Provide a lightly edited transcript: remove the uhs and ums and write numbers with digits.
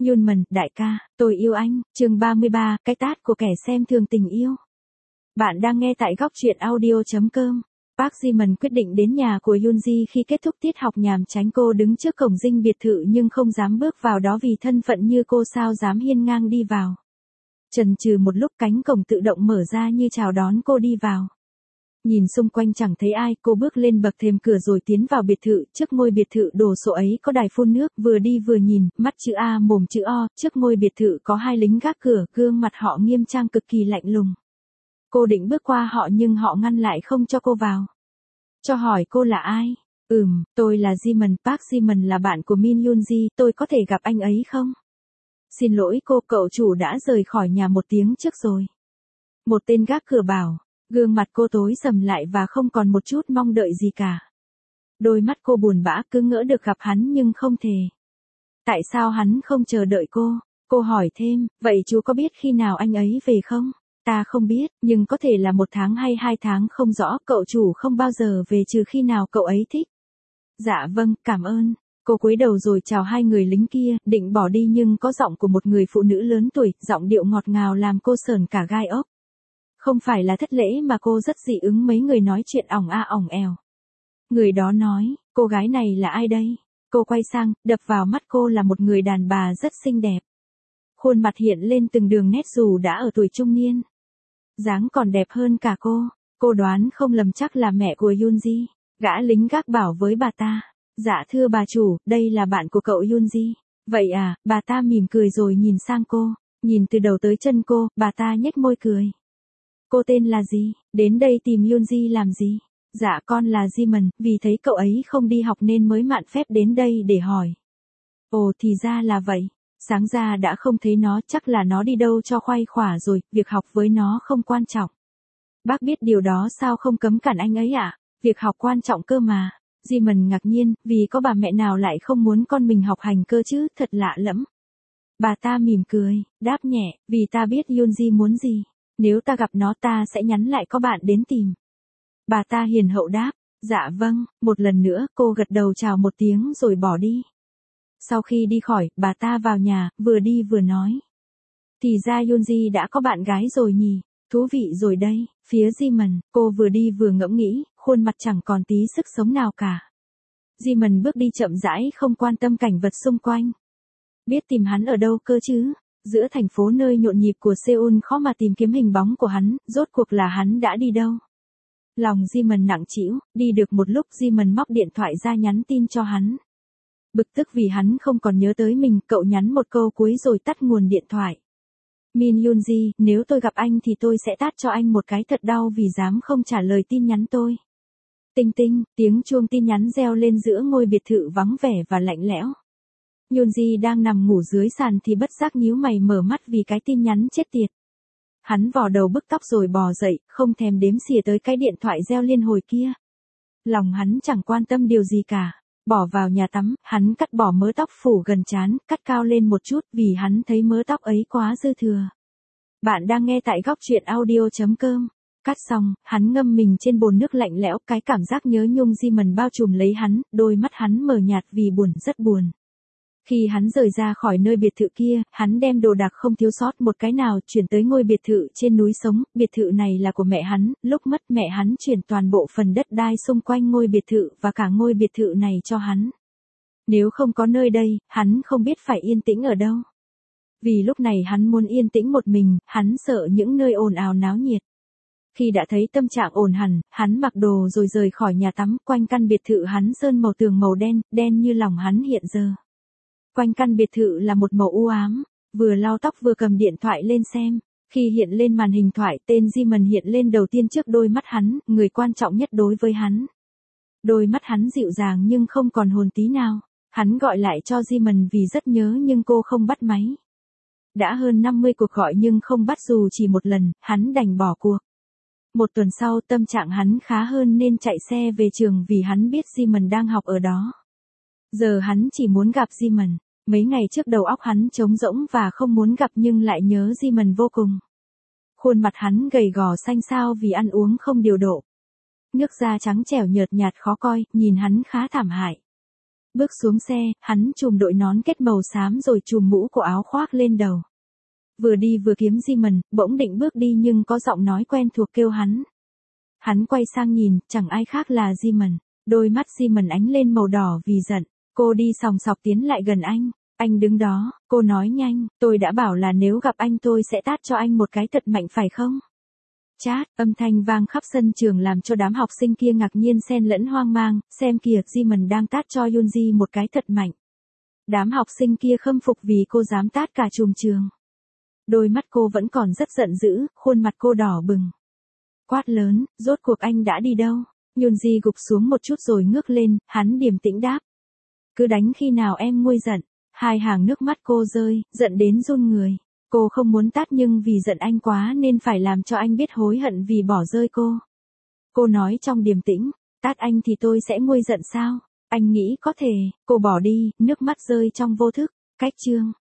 Yunman, đại ca, tôi yêu anh, chương 33, cái tát của kẻ xem thường tình yêu. Bạn đang nghe tại góc truyện audio.com. Park Ji-man quyết định đến nhà của Yoonji khi kết thúc tiết học nhằm tránh cô đứng trước cổng dinh biệt thự nhưng không dám bước vào đó vì thân phận như cô sao dám hiên ngang đi vào. Chần chừ một lúc cánh cổng tự động mở ra như chào đón cô đi vào. Nhìn xung quanh chẳng thấy ai, cô bước lên bậc thềm cửa rồi tiến vào biệt thự, trước ngôi biệt thự đồ sộ ấy có đài phun nước, vừa đi vừa nhìn, mắt chữ A mồm chữ O, trước ngôi biệt thự có hai lính gác cửa, gương mặt họ nghiêm trang cực kỳ lạnh lùng. Cô định bước qua họ nhưng họ ngăn lại không cho cô vào. Cho hỏi cô là ai? Tôi là Ji-man, Park Ji-man là bạn của Min Yoonji, tôi có thể gặp anh ấy không? Xin lỗi cô, cậu chủ đã rời khỏi nhà một tiếng trước rồi. Một tên gác cửa bảo. Gương mặt cô tối sầm lại và không còn một chút mong đợi gì cả. Đôi mắt cô buồn bã cứ ngỡ được gặp hắn nhưng không thể. Tại sao hắn không chờ đợi cô? Cô hỏi thêm, vậy chú có biết khi nào anh ấy về không? Ta không biết, nhưng có thể là 1 tháng hay 2 tháng không rõ, cậu chủ không bao giờ về trừ khi nào cậu ấy thích. Dạ vâng, cảm ơn. Cô cúi đầu rồi chào hai người lính kia, định bỏ đi nhưng có giọng của một người phụ nữ lớn tuổi, giọng điệu ngọt ngào làm cô sởn cả gai ốc. Không phải là thất lễ mà cô rất dị ứng mấy người nói chuyện ỏng a ỏng ẻo. Người đó nói, cô gái này là ai đây? Cô quay sang, đập vào mắt cô là một người đàn bà rất xinh đẹp. Khuôn mặt hiện lên từng đường nét dù đã ở tuổi trung niên. Dáng còn đẹp hơn cả cô đoán không lầm chắc là mẹ của Yoonji. Gã lính gác bảo với bà ta, dạ thưa bà chủ, đây là bạn của cậu Yoonji. Vậy à, bà ta mỉm cười rồi nhìn sang cô, nhìn từ đầu tới chân cô, bà ta nhếch môi cười. Cô tên là gì? Đến đây tìm Yoonji làm gì? Dạ con là Ji-man, vì thấy cậu ấy không đi học nên mới mạn phép đến đây để hỏi. Ồ thì ra là vậy. Sáng ra đã không thấy nó, chắc là nó đi đâu cho khoai khỏa rồi, việc học với nó không quan trọng. Bác biết điều đó sao không cấm cản anh ấy ạ? Việc học quan trọng cơ mà. Ji-man ngạc nhiên, vì có bà mẹ nào lại không muốn con mình học hành cơ chứ, thật lạ lẫm. Bà ta mỉm cười, đáp nhẹ, vì ta biết Yoonji muốn gì. Nếu ta gặp nó ta sẽ nhắn lại có bạn đến tìm. Bà ta hiền hậu đáp, dạ vâng, một lần nữa cô gật đầu chào một tiếng rồi bỏ đi. Sau khi đi khỏi, bà ta vào nhà, vừa đi vừa nói. Thì ra Yoonji đã có bạn gái rồi nhỉ, thú vị rồi đây, phía Ji-man, cô vừa đi vừa ngẫm nghĩ, khuôn mặt chẳng còn tí sức sống nào cả. Ji-man bước đi chậm rãi không quan tâm cảnh vật xung quanh. Biết tìm hắn ở đâu cơ chứ? Giữa thành phố nơi nhộn nhịp của Seoul khó mà tìm kiếm hình bóng của hắn, rốt cuộc là hắn đã đi đâu? Lòng Ji-man nặng trĩu, đi được một lúc Ji-man móc điện thoại ra nhắn tin cho hắn. Bực tức vì hắn không còn nhớ tới mình, cậu nhắn một câu cuối rồi tắt nguồn điện thoại. Min Yoonji, nếu tôi gặp anh thì tôi sẽ tát cho anh một cái thật đau vì dám không trả lời tin nhắn tôi. Tinh tinh, tiếng chuông tin nhắn reo lên giữa ngôi biệt thự vắng vẻ và lạnh lẽo. Yoonji đang nằm ngủ dưới sàn thì bất giác nhíu mày mở mắt vì cái tin nhắn chết tiệt. Hắn vò đầu bứt tóc rồi bò dậy, không thèm đếm xỉa tới cái điện thoại reo liên hồi kia. Lòng hắn chẳng quan tâm điều gì cả. Bỏ vào nhà tắm, hắn cắt bỏ mớ tóc phủ gần trán, cắt cao lên một chút vì hắn thấy mớ tóc ấy quá dư thừa. Bạn đang nghe tại góc truyện audio.com. Cắt xong, hắn ngâm mình trên bồn nước lạnh lẽo, cái cảm giác nhớ nhung Ji-man bao trùm lấy hắn, đôi mắt hắn mờ nhạt vì buồn, rất buồn. Khi hắn rời ra khỏi nơi biệt thự kia, hắn đem đồ đạc không thiếu sót một cái nào chuyển tới ngôi biệt thự trên núi sống. Biệt thự này là của mẹ hắn, lúc mất mẹ hắn chuyển toàn bộ phần đất đai xung quanh ngôi biệt thự và cả ngôi biệt thự này cho hắn. Nếu không có nơi đây, hắn không biết phải yên tĩnh ở đâu. Vì lúc này hắn muốn yên tĩnh một mình, hắn sợ những nơi ồn ào náo nhiệt. Khi đã thấy tâm trạng ổn hẳn, hắn mặc đồ rồi rời khỏi nhà tắm, quanh căn biệt thự hắn sơn màu tường màu đen, đen như lòng hắn hiện giờ. Quanh căn biệt thự là một màu u ám, vừa lau tóc vừa cầm điện thoại lên xem. Khi hiện lên màn hình thoại, tên Ji-man hiện lên đầu tiên trước đôi mắt hắn, người quan trọng nhất đối với hắn. Đôi mắt hắn dịu dàng nhưng không còn hồn tí nào. Hắn gọi lại cho Ji-man vì rất nhớ nhưng cô không bắt máy. Đã hơn 50 cuộc gọi nhưng không bắt dù chỉ một lần, hắn đành bỏ cuộc. Một tuần sau tâm trạng hắn khá hơn nên chạy xe về trường vì hắn biết Ji-man đang học ở đó. Giờ hắn chỉ muốn gặp Ji-man. Mấy ngày trước đầu óc hắn trống rỗng và không muốn gặp nhưng lại nhớ Ji-man vô cùng. Khuôn mặt hắn gầy gò xanh xao vì ăn uống không điều độ. Nước da trắng trẻo nhợt nhạt khó coi, nhìn hắn khá thảm hại. Bước xuống xe, hắn trùm đội nón kết màu xám rồi trùm mũ của áo khoác lên đầu. Vừa đi vừa kiếm Simon, bỗng định bước đi nhưng có giọng nói quen thuộc kêu hắn. Hắn quay sang nhìn, chẳng ai khác là Simon. Đôi mắt Simon ánh lên màu đỏ vì giận. Cô đi sòng sọc tiến lại gần anh. Anh đứng đó, cô nói nhanh, tôi đã bảo là nếu gặp anh tôi sẽ tát cho anh một cái thật mạnh phải không? Chát, âm thanh vang khắp sân trường làm cho đám học sinh kia ngạc nhiên xen lẫn hoang mang, xem kìa Simon đang tát cho Yoonji một cái thật mạnh. Đám học sinh kia khâm phục vì cô dám tát cả chùm trường. Đôi mắt cô vẫn còn rất giận dữ, khuôn mặt cô đỏ bừng. Quát lớn, rốt cuộc anh đã đi đâu? Yoonji gục xuống một chút rồi ngước lên, hắn điềm tĩnh đáp. Cứ đánh khi nào em nguôi giận. Hai hàng nước mắt cô rơi, giận đến run người. Cô không muốn tát nhưng vì giận anh quá nên phải làm cho anh biết hối hận vì bỏ rơi cô. Cô nói trong điềm tĩnh, tát anh thì tôi sẽ nguôi giận sao? Anh nghĩ có thể, cô bỏ đi, nước mắt rơi trong vô thức. Cách chương